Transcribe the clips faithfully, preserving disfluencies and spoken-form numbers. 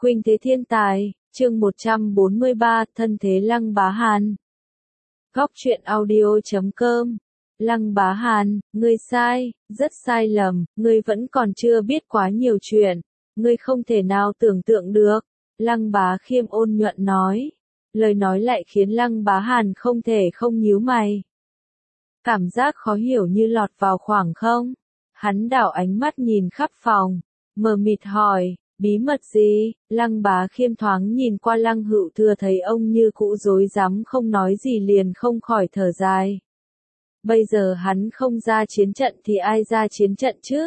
Khuynh thế thiên tài, chương một trăm bốn mươi ba, thân thế Lăng Bá Hàn. Góc truyện audio chấm com. Lăng Bá Hàn, ngươi sai, rất sai lầm, ngươi vẫn còn chưa biết quá nhiều chuyện, ngươi không thể nào tưởng tượng được. Lăng Bá Khiêm ôn nhuận nói, lời nói lại khiến Lăng Bá Hàn không thể không nhíu mày. Cảm giác khó hiểu như lọt vào khoảng không. Hắn đảo ánh mắt nhìn khắp phòng, mờ mịt hỏi, bí mật gì? Lăng Bá Khiêm thoáng nhìn qua Lăng Hữu Thừa thấy ông như cũ rối rắm không nói gì liền không khỏi thở dài. Bây giờ hắn không ra chiến trận thì ai ra chiến trận chứ?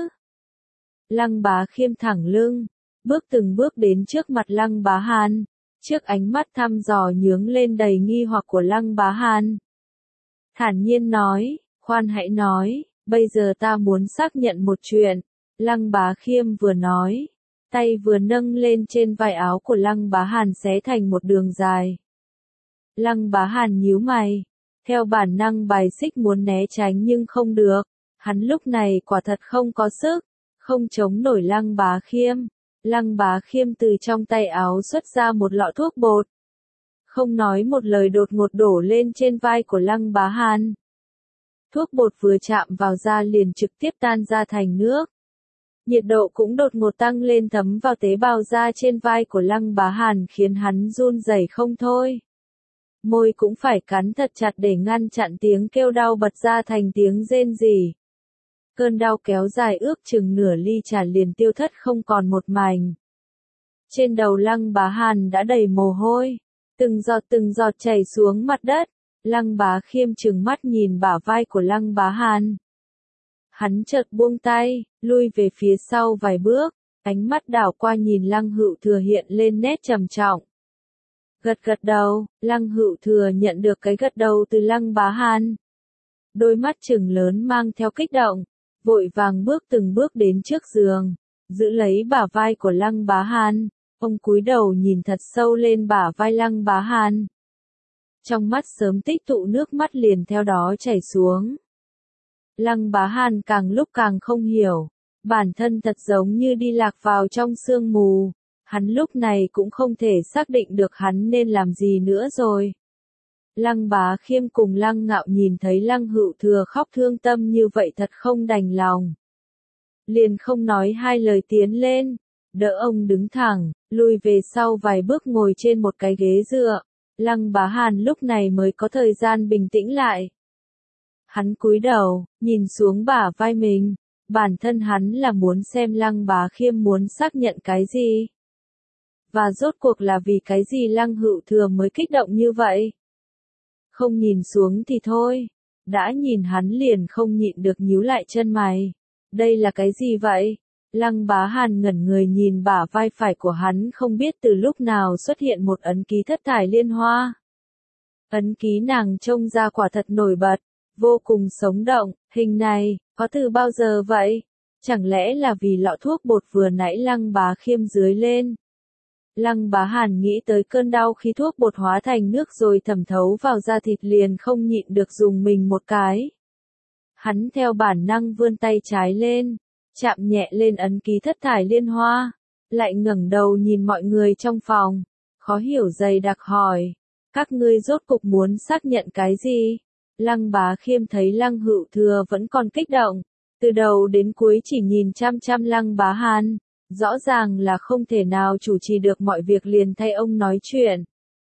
Lăng Bá Khiêm thẳng lưng, bước từng bước đến trước mặt Lăng Bá Hàn, trước ánh mắt thăm dò nhướng lên đầy nghi hoặc của Lăng Bá Hàn. Thản nhiên nói, khoan hãy nói, bây giờ ta muốn xác nhận một chuyện. Lăng Bá Khiêm vừa nói, tay vừa nâng lên trên vai áo của Lăng Bá Hàn xé thành một đường dài. Lăng Bá Hàn nhíu mày, theo bản năng bài xích muốn né tránh nhưng không được, hắn lúc này quả thật không có sức, không chống nổi Lăng Bá Khiêm. Lăng Bá Khiêm từ trong tay áo xuất ra một lọ thuốc bột, không nói một lời đột ngột đổ lên trên vai của Lăng Bá Hàn. Thuốc bột vừa chạm vào da liền trực tiếp tan ra thành nước. Nhiệt độ cũng đột ngột tăng lên thấm vào tế bào da trên vai của Lăng Bá Hàn khiến hắn run rẩy không thôi. Môi cũng phải cắn thật chặt để ngăn chặn tiếng kêu đau bật ra thành tiếng rên rỉ. Cơn đau kéo dài ước chừng nửa ly trà liền tiêu thất không còn một mảnh. Trên đầu Lăng Bá Hàn đã đầy mồ hôi, từng giọt từng giọt chảy xuống mặt đất. Lăng Bá Khiêm trừng mắt nhìn bả vai của Lăng Bá Hàn. Hắn chợt buông tay, lui về phía sau vài bước, ánh mắt đảo qua nhìn Lăng Hữu Thừa hiện lên nét trầm trọng. Gật gật đầu, Lăng Hữu Thừa nhận được cái gật đầu từ Lăng Bá Hàn. Đôi mắt trừng lớn mang theo kích động, vội vàng bước từng bước đến trước giường, giữ lấy bả vai của Lăng Bá Hàn. Ông cúi đầu nhìn thật sâu lên bả vai Lăng Bá Hàn. Trong mắt sớm tích tụ nước mắt liền theo đó chảy xuống. Lăng Bá Hàn càng lúc càng không hiểu, bản thân thật giống như đi lạc vào trong sương mù, hắn lúc này cũng không thể xác định được hắn nên làm gì nữa rồi. Lăng Bá Khiêm cùng Lăng Ngạo nhìn thấy Lăng Hữu Thừa khóc thương tâm như vậy thật không đành lòng. Liền không nói hai lời tiến lên, đỡ ông đứng thẳng, lùi về sau vài bước ngồi trên một cái ghế dựa. Lăng Bá Hàn lúc này mới có thời gian bình tĩnh lại. Hắn cúi đầu, nhìn xuống bả vai mình, bản thân hắn là muốn xem Lăng Bá Khiêm muốn xác nhận cái gì. Và rốt cuộc là vì cái gì Lăng Hữu Thừa mới kích động như vậy. Không nhìn xuống thì thôi, đã nhìn hắn liền không nhịn được nhíu lại chân mày. Đây là cái gì vậy? Lăng Bá Hàn ngẩn người nhìn bả vai phải của hắn không biết từ lúc nào xuất hiện một ấn ký thất thải liên hoa. Ấn ký nàng trông ra quả thật nổi bật, vô cùng sống động, hình này, có từ bao giờ vậy? Chẳng lẽ là vì lọ thuốc bột vừa nãy Lăng Bá Khiêm dưới lên? Lăng Bá Hàn nghĩ tới cơn đau khi thuốc bột hóa thành nước rồi thẩm thấu vào da thịt liền không nhịn được dùng mình một cái. Hắn theo bản năng vươn tay trái lên, chạm nhẹ lên ấn ký thất thải liên hoa, lại ngẩng đầu nhìn mọi người trong phòng, khó hiểu dày đặc hỏi, các ngươi rốt cục muốn xác nhận cái gì? Lăng Bá Khiêm thấy Lăng Hữu Thừa vẫn còn kích động, từ đầu đến cuối chỉ nhìn chăm chăm Lăng Bá Hàn, rõ ràng là không thể nào chủ trì được mọi việc liền thay ông nói chuyện.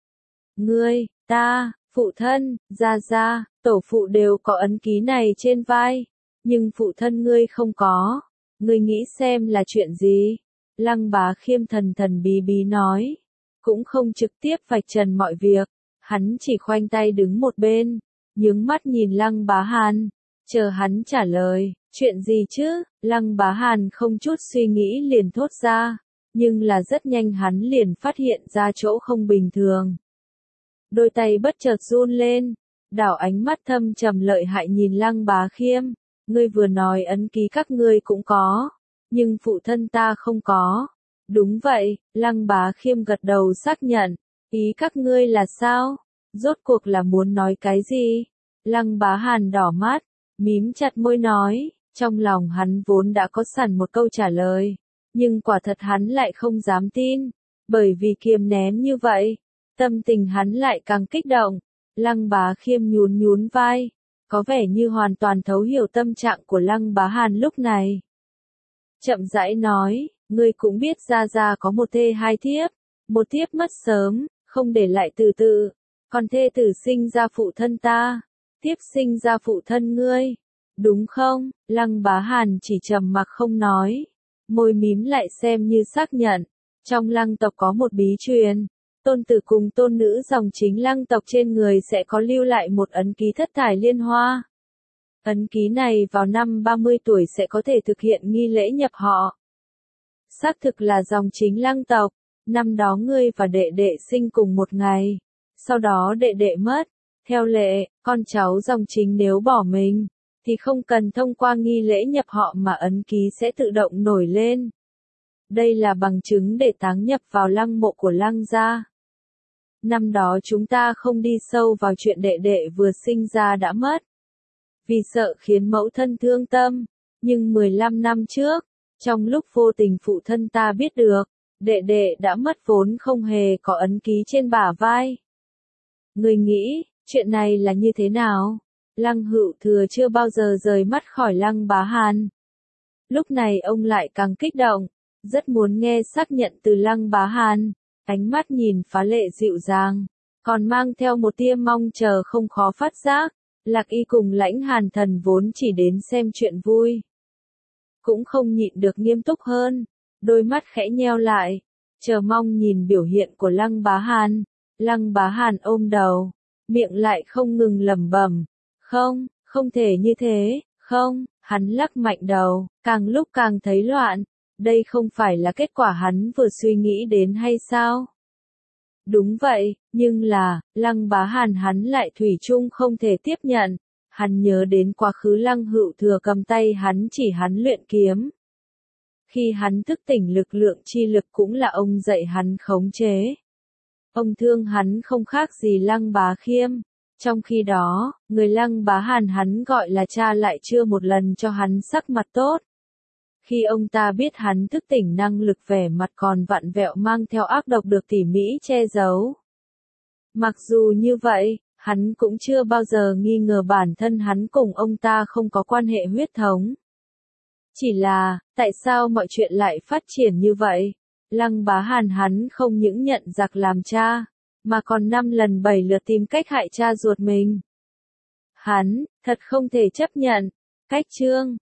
Ngươi, ta, phụ thân, gia gia, tổ phụ đều có ấn ký này trên vai, nhưng phụ thân ngươi không có. Ngươi nghĩ xem là chuyện gì? Lăng Bá Khiêm thần thần bí bí nói, cũng không trực tiếp vạch trần mọi việc, hắn chỉ khoanh tay đứng một bên, nhướng mắt nhìn Lăng Bá Hàn, chờ hắn trả lời, chuyện gì chứ? Lăng Bá Hàn không chút suy nghĩ liền thốt ra, nhưng là rất nhanh hắn liền phát hiện ra chỗ không bình thường. Đôi tay bất chợt run lên, đảo ánh mắt thâm trầm lợi hại nhìn Lăng Bá Khiêm. Ngươi vừa nói ấn ký các ngươi cũng có, nhưng phụ thân ta không có. Đúng vậy, Lăng Bá Khiêm gật đầu xác nhận, ý các ngươi là sao? Rốt cuộc là muốn nói cái gì? Lăng Bá Hàn đỏ mắt, mím chặt môi nói, trong lòng hắn vốn đã có sẵn một câu trả lời, nhưng quả thật hắn lại không dám tin. Bởi vì kiềm nén như vậy, tâm tình hắn lại càng kích động. Lăng Bá Khiêm nhún nhún vai, có vẻ như hoàn toàn thấu hiểu tâm trạng của Lăng Bá Hàn lúc này. Chậm rãi nói, ngươi cũng biết Gia Gia có một thê hai thiếp, một thiếp mất sớm, không để lại tử tự, còn thê tử sinh ra phụ thân ta, thiếp sinh ra phụ thân ngươi, đúng không? Lăng Bá Hàn chỉ trầm mặc không nói, môi mím lại xem như xác nhận. Trong Lăng tộc có một bí truyền, tôn tử cùng tôn nữ dòng chính Lăng tộc trên người sẽ có lưu lại một ấn ký thất thải liên hoa. Ấn ký này vào năm ba mươi tuổi sẽ có thể thực hiện nghi lễ nhập họ. Xác thực là dòng chính Lăng tộc, năm đó ngươi và đệ đệ sinh cùng một ngày, sau đó đệ đệ mất. Theo lệ, con cháu dòng chính nếu bỏ mình, thì không cần thông qua nghi lễ nhập họ mà ấn ký sẽ tự động nổi lên. Đây là bằng chứng để táng nhập vào lăng mộ của Lăng gia. Năm đó chúng ta không đi sâu vào chuyện đệ đệ vừa sinh ra đã mất, vì sợ khiến mẫu thân thương tâm, nhưng mười lăm năm trước, trong lúc vô tình phụ thân ta biết được, đệ đệ đã mất vốn không hề có ấn ký trên bả vai. Người nghĩ, chuyện này là như thế nào? Lăng Hữu Thừa chưa bao giờ rời mắt khỏi Lăng Bá Hàn. Lúc này ông lại càng kích động, rất muốn nghe xác nhận từ Lăng Bá Hàn, ánh mắt nhìn phá lệ dịu dàng, còn mang theo một tia mong chờ không khó phát giác. Lạc Y cùng Lãnh Hàn Thần vốn chỉ đến xem chuyện vui, cũng không nhịn được nghiêm túc hơn, đôi mắt khẽ nheo lại, chờ mong nhìn biểu hiện của Lăng Bá Hàn. Lăng Bá Hàn ôm đầu, miệng lại không ngừng lẩm bẩm, không, không thể như thế, không, hắn lắc mạnh đầu, càng lúc càng thấy loạn, đây không phải là kết quả hắn vừa suy nghĩ đến hay sao? Đúng vậy, nhưng là, Lăng Bá Hàn hắn lại thủy chung không thể tiếp nhận, hắn nhớ đến quá khứ Lăng Hữu Thừa cầm tay hắn chỉ hắn luyện kiếm. Khi hắn thức tỉnh lực lượng chi lực cũng là ông dạy hắn khống chế. Ông thương hắn không khác gì Lăng Bá Khiêm. Trong khi đó, người Lăng Bá Hàn hắn gọi là cha lại chưa một lần cho hắn sắc mặt tốt. Khi ông ta biết hắn thức tỉnh năng lực vẻ mặt còn vặn vẹo mang theo ác độc được tỉ mỉ che giấu. Mặc dù như vậy, hắn cũng chưa bao giờ nghi ngờ bản thân hắn cùng ông ta không có quan hệ huyết thống. Chỉ là, tại sao mọi chuyện lại phát triển như vậy? Lăng Bá Hàn hắn không những nhận giặc làm cha, mà còn năm lần bảy lượt tìm cách hại cha ruột mình. Hắn, thật không thể chấp nhận. Cách chương